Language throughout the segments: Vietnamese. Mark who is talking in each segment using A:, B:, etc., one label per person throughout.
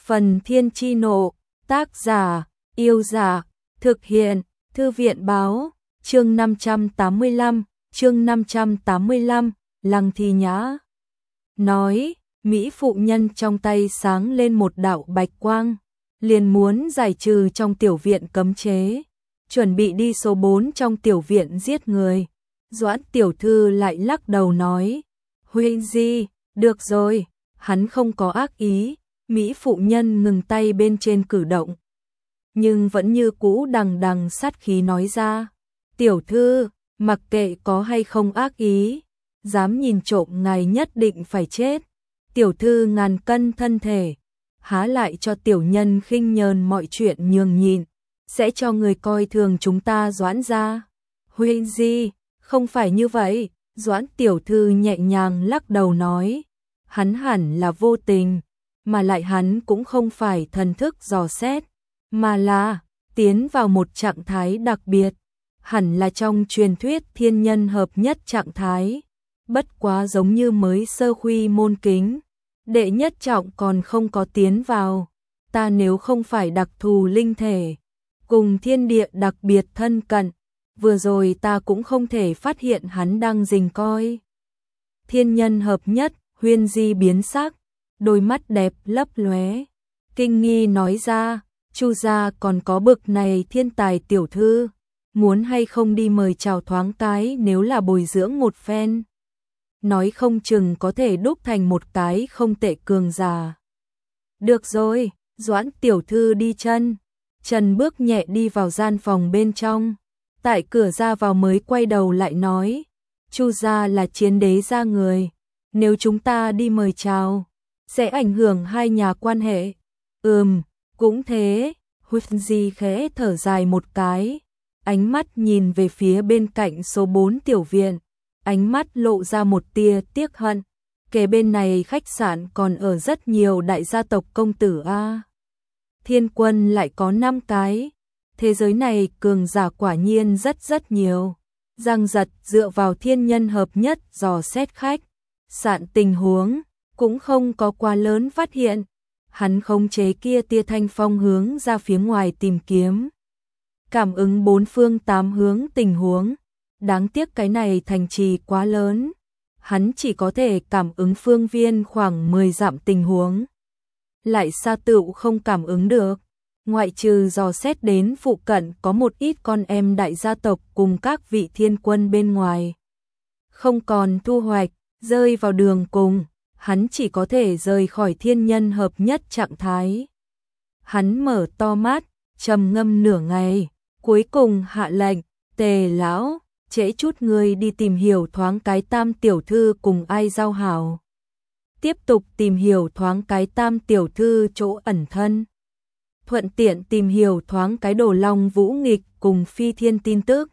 A: Phần Thiên Chi Nộ, tác giả, Yêu Giả, thực hiện, Thư viện Báo, chương 585, Lăng Thi Nhã. Nói, Mỹ phụ nhân trong tay sáng lên một đạo bạch quang, liền muốn giải trừ trong tiểu viện cấm chế, chuẩn bị đi số 4 trong tiểu viện giết người. Doãn tiểu thư lại lắc đầu nói, Huệ Di, được rồi, hắn không có ác ý. Mỹ phụ nhân ngừng tay bên trên cử động, nhưng vẫn như cũ đằng đằng sát khí nói ra, tiểu thư, mặc kệ có hay không ác ý, dám nhìn trộm ngài nhất định phải chết. Tiểu thư ngàn cân thân thể, há lại cho tiểu nhân khinh nhờn mọi chuyện nhường nhịn, sẽ cho người coi thường chúng ta Doãn gia. Huệ Di, không phải như vậy. Doãn tiểu thư nhẹ nhàng lắc đầu nói, hắn hẳn là vô tình, mà lại hắn cũng không phải thần thức dò xét, mà là tiến vào một trạng thái đặc biệt, hẳn là trong truyền thuyết thiên nhân hợp nhất trạng thái, bất quá giống như mới sơ khuy môn kính, đệ nhất trọng còn không có tiến vào. Ta nếu không phải đặc thù linh thể, cùng thiên địa đặc biệt thân cận, vừa rồi ta cũng không thể phát hiện hắn đang rình coi. Thiên nhân hợp nhất, Huyên Di biến sắc, đôi mắt đẹp lấp lóe, kinh nghi nói ra, Chu gia còn có bực này thiên tài tiểu thư, muốn hay không đi mời chào thoáng cái, nếu là bồi dưỡng một phen, nói không chừng có thể đúc thành một cái không tệ cường giả. Được rồi, Doãn tiểu thư đi chân bước nhẹ đi vào gian phòng bên trong, tại cửa ra vào mới quay đầu lại nói, Chu gia là chiến đế gia người, nếu chúng ta đi mời chào, sẽ ảnh hưởng hai nhà quan hệ. Cũng thế. Huỳnh Di khẽ thở dài một cái, ánh mắt nhìn về phía bên cạnh số 4 tiểu viện, ánh mắt lộ ra một tia tiếc hận. Kề bên này khách sạn còn ở rất nhiều đại gia tộc công tử a. Thiên quân lại có 5 cái. Thế giới này cường giả quả nhiên rất nhiều. Giang Giật dựa vào thiên nhân hợp nhất dò xét khách sạn tình huống, cũng không có quá lớn phát hiện. Hắn khống chế kia tia thanh phong hướng ra phía ngoài tìm kiếm, cảm ứng bốn phương tám hướng tình huống. Đáng tiếc cái này thành trì quá lớn, hắn chỉ có thể cảm ứng phương viên khoảng 10 dặm tình huống, lại xa tựu không cảm ứng được. Ngoại trừ dò xét đến phụ cận có một ít con em đại gia tộc cùng các vị thiên quân bên ngoài, không còn thu hoạch, rơi vào đường cùng, hắn chỉ có thể rời khỏi thiên nhân hợp nhất trạng thái. Hắn mở to mắt, trầm ngâm nửa ngày, cuối cùng hạ lệnh, Tề lão, trễ chút người đi tìm hiểu thoáng cái Tam tiểu thư cùng ai giao hảo. Tiếp tục tìm hiểu thoáng cái Tam tiểu thư chỗ ẩn thân. Thuận tiện tìm hiểu thoáng cái Đồ Long Vũ Nghịch cùng Phi Thiên tin tức.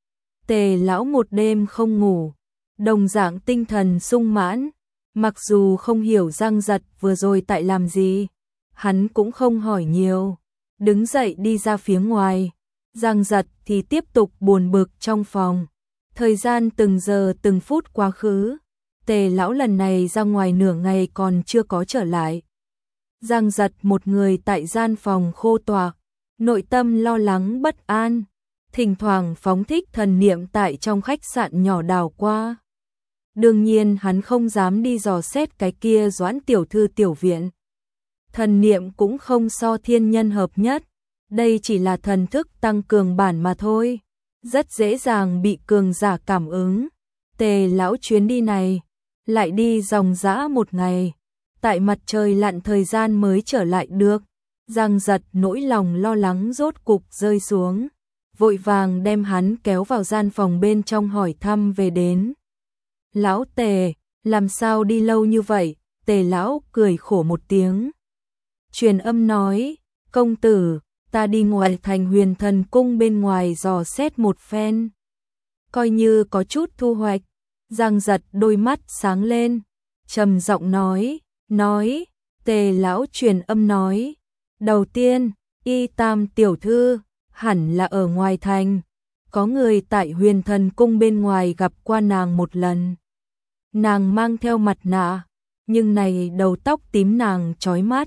A: Tề lão một đêm không ngủ, đồng dạng tinh thần sung mãn, mặc dù không hiểu Giang Giật vừa rồi tại làm gì, hắn cũng không hỏi nhiều, đứng dậy đi ra phía ngoài. Giang Giật thì tiếp tục buồn bực trong phòng. Thời gian từng giờ từng phút quá khứ, Tề lão lần này ra ngoài nửa ngày còn chưa có trở lại. Giang Giật một người tại gian phòng khô tọa, nội tâm lo lắng bất an, thỉnh thoảng phóng thích thần niệm tại trong khách sạn nhỏ đảo qua. Đương nhiên hắn không dám đi dò xét cái kia Doãn tiểu thư tiểu viện. Thần niệm cũng không so thiên nhân hợp nhất, đây chỉ là thần thức tăng cường bản mà thôi, rất dễ dàng bị cường giả cảm ứng. Tề lão chuyến đi này lại đi dòng dã một ngày, tại mặt trời lặn thời gian mới trở lại được. Giang Giật nỗi lòng lo lắng rốt cục rơi xuống, vội vàng đem hắn kéo vào gian phòng bên trong hỏi thăm về đến. Lão Tề, làm sao đi lâu như vậy? Tề lão cười khổ một tiếng, truyền âm nói, công tử, ta đi ngoài thành Huyền Thần cung bên ngoài dò xét một phen, coi như có chút thu hoạch. Giang Giật đôi mắt sáng lên, trầm giọng nói, Tề lão truyền âm nói, đầu tiên, Y Tam tiểu thư hẳn là ở ngoài thành, có người tại Huyền Thần cung bên ngoài gặp qua nàng một lần. Nàng mang theo mặt nạ, nhưng này đầu tóc tím nàng chói mắt,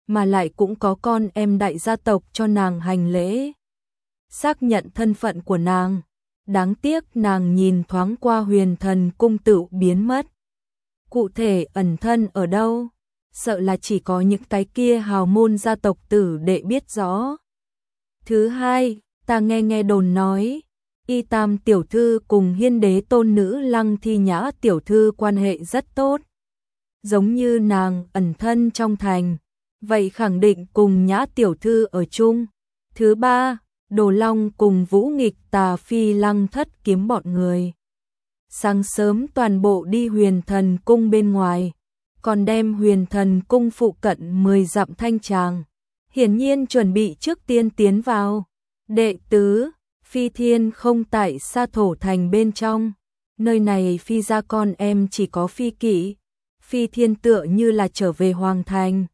A: mà lại cũng có con em đại gia tộc cho nàng hành lễ, xác nhận thân phận của nàng. Đáng tiếc nàng nhìn thoáng qua Huyền Thần Cung tự biến mất. Cụ thể ẩn thân ở đâu, sợ là chỉ có những cái kia hào môn gia tộc tử đệ biết rõ. Thứ hai, ta nghe đồn nói, Y Tam tiểu thư cùng Hiên đế tôn nữ Lăng Thi Nhã tiểu thư quan hệ rất tốt. Giống như nàng ẩn thân trong thành, vậy khẳng định cùng Nhã tiểu thư ở chung. Thứ ba, Đồ Long cùng Vũ Nghịch Tà Phi Lăng Thất Kiếm bọn người. Sáng sớm toàn bộ đi Huyền Thần Cung bên ngoài, còn đem Huyền Thần Cung phụ cận 10 dặm thanh tràng. Hiển nhiên chuẩn bị trước tiên tiến vào. Đệ tứ, Phi Thiên không tại Sa Thổ Thành bên trong. Nơi này Phi gia con em chỉ có Phi Kỵ. Phi Thiên tựa như là trở về Hoàng Thành.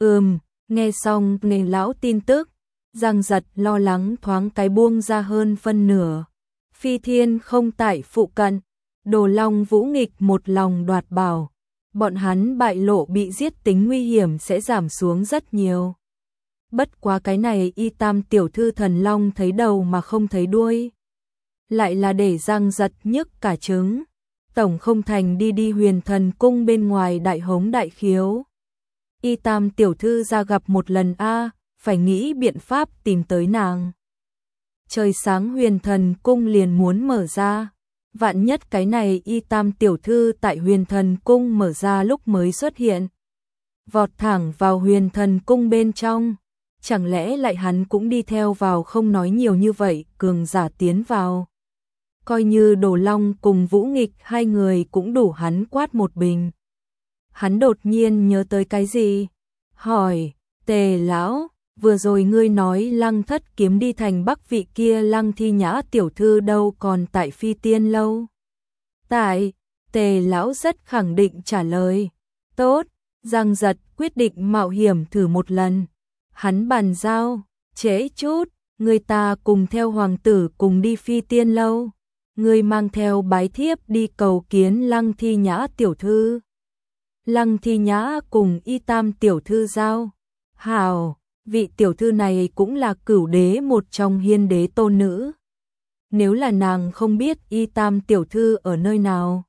A: Nghe xong nền lão tin tức, Giang Giật lo lắng thoáng cái buông ra hơn phân nửa. Phi Thiên không tại phụ cận, Đồ Long Vũ Nghịch một lòng đoạt bảo. Bọn hắn bại lộ bị giết tính nguy hiểm sẽ giảm xuống rất nhiều. Bất quá cái này Y Tam tiểu thư Thần Long thấy đầu mà không thấy đuôi. Lại là để Giang Giật nhức cả trứng. Tổng không thành đi Huyền Thần Cung bên ngoài đại hống đại khiếu. Y Tam tiểu thư ra gặp một lần phải nghĩ biện pháp tìm tới nàng. Trời sáng Huyền Thần Cung liền muốn mở ra. Vạn nhất cái này Y Tam tiểu thư tại Huyền Thần Cung mở ra lúc mới xuất hiện. Vọt thẳng vào Huyền Thần Cung bên trong. Chẳng lẽ lại hắn cũng đi theo vào không nói nhiều như vậy, cường giả tiến vào. Coi như Đồ Long cùng Vũ Nghịch hai người cũng đủ hắn quát một bình. Hắn đột nhiên nhớ tới cái gì? Hỏi, Tề lão, vừa rồi ngươi nói Lăng Thất Kiếm đi thành Bắc vị kia Lăng Thi Nhã tiểu thư đâu còn tại Phi Tiên lâu? Tại, Tề lão rất khẳng định trả lời. Tốt, Giang Giật quyết định mạo hiểm thử một lần. Hắn bàn giao, trễ chút, người ta cùng theo hoàng tử cùng đi Phi Tiên lâu. Người mang theo bái thiếp đi cầu kiến Lăng Thi Nhã tiểu thư. Lăng Thi Nhã cùng Y Tam tiểu thư giao. Hào, vị tiểu thư này cũng là cửu đế một trong Hiên đế tôn nữ. Nếu là nàng không biết Y Tam tiểu thư ở nơi nào,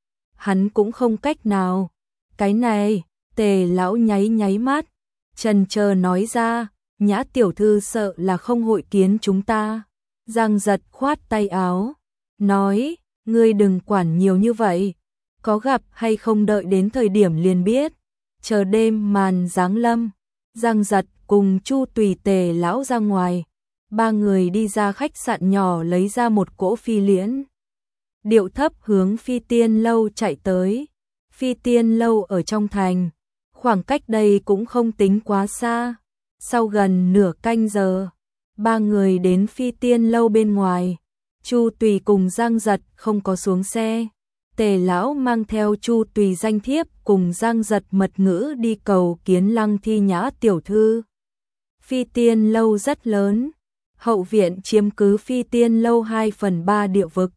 A: hắn cũng không cách nào. Cái này, Tề lão nháy mắt, chần chờ nói ra, Nhã tiểu thư sợ là không hội kiến chúng ta. Giang Giật khoát tay áo, nói, ngươi đừng quản nhiều như vậy, có gặp hay không đợi đến thời điểm liền biết. Chờ đêm màn giáng lâm, Giang Giật cùng Chu Tùy Tề lão ra ngoài, ba người đi ra khách sạn nhỏ lấy ra một cỗ phi liễn. Điệu thấp hướng Phi Tiên lâu chạy tới. Phi Tiên lâu ở trong thành, khoảng cách đây cũng không tính quá xa. Sau gần nửa canh giờ, ba người đến Phi Tiên lâu bên ngoài. Chu Tùy cùng Giang Giật không có xuống xe. Tề lão mang theo Chu Tùy danh thiếp cùng Giang Giật mật ngữ đi cầu kiến Lăng Thi Nhã tiểu thư. Phi Tiên lâu rất lớn, hậu viện chiếm cứ Phi Tiên lâu 2/3 địa vực.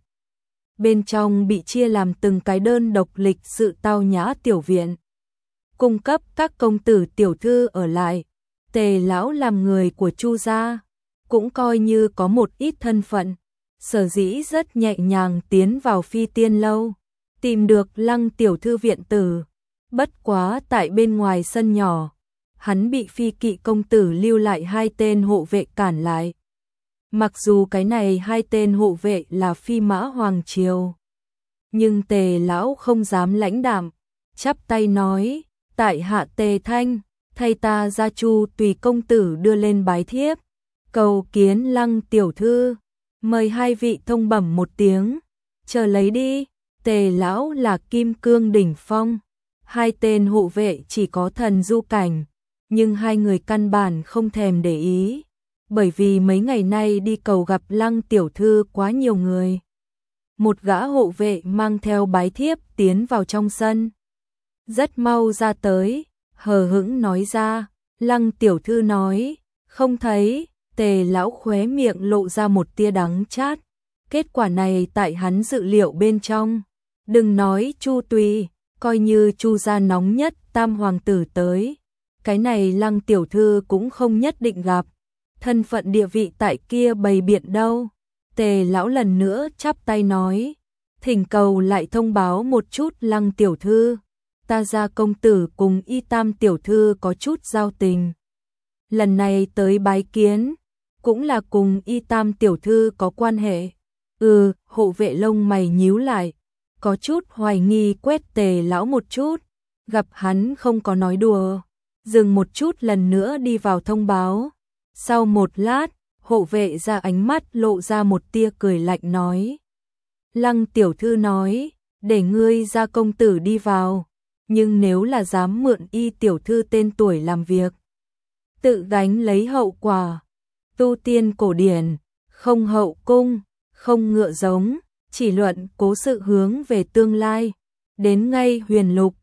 A: Bên trong bị chia làm từng cái đơn độc lịch sự tao nhã tiểu viện, cung cấp các công tử tiểu thư ở lại. Tề lão làm người của Chu gia, cũng coi như có một ít thân phận, sở dĩ rất nhẹ nhàng tiến vào Phi Tiên lâu, tìm được Lăng tiểu thư viện tử. Bất quá tại bên ngoài sân nhỏ, hắn bị Phi Kỵ công tử lưu lại 2 tên hộ vệ cản lại. Mặc dù cái này 2 tên hộ vệ là phi mã hoàng triều, nhưng Tề lão không dám lãnh đạm, chắp tay nói, tại hạ Tề Thanh, thay ta gia Chu Tùy công tử đưa lên bái thiếp, cầu kiến Lăng tiểu thư, mời 2 vị thông bẩm một tiếng, chờ lấy đi. Tề lão là kim cương đỉnh phong, 2 tên hộ vệ chỉ có thần du cảnh, nhưng 2 người căn bản không thèm để ý, bởi vì mấy ngày nay đi cầu gặp Lăng tiểu thư quá nhiều người. Một gã hộ vệ mang theo bái thiếp tiến vào trong sân, rất mau ra tới, hờ hững nói ra, Lăng tiểu thư nói, không thấy. Tề lão khóe miệng lộ ra một tia đắng chát, kết quả này tại hắn dự liệu bên trong. Đừng nói Chu Tùy, coi như Chu gia nóng nhất tam hoàng tử tới, cái này Lăng tiểu thư cũng không nhất định gặp, thân phận địa vị tại kia bày biện đâu. Tề lão lần nữa chắp tay nói, thỉnh cầu lại thông báo một chút Lăng tiểu thư, ta gia công tử cùng Y Tam tiểu thư có chút giao tình. Lần này tới bái kiến, cũng là cùng Y Tam tiểu thư có quan hệ. Hộ vệ lông mày nhíu lại, có chút hoài nghi quét Tề lão một chút, gặp hắn không có nói đùa, dừng một chút lần nữa đi vào thông báo. Sau một lát, hộ vệ ra ánh mắt lộ ra một tia cười lạnh nói. Lăng tiểu thư nói, để ngươi gia công tử đi vào, nhưng nếu là dám mượn Y tiểu thư tên tuổi làm việc, tự gánh lấy hậu quả. Tu tiên cổ điển, không hậu cung, không ngựa giống, chỉ luận cố sự hướng về tương lai. Đến ngay huyền lục,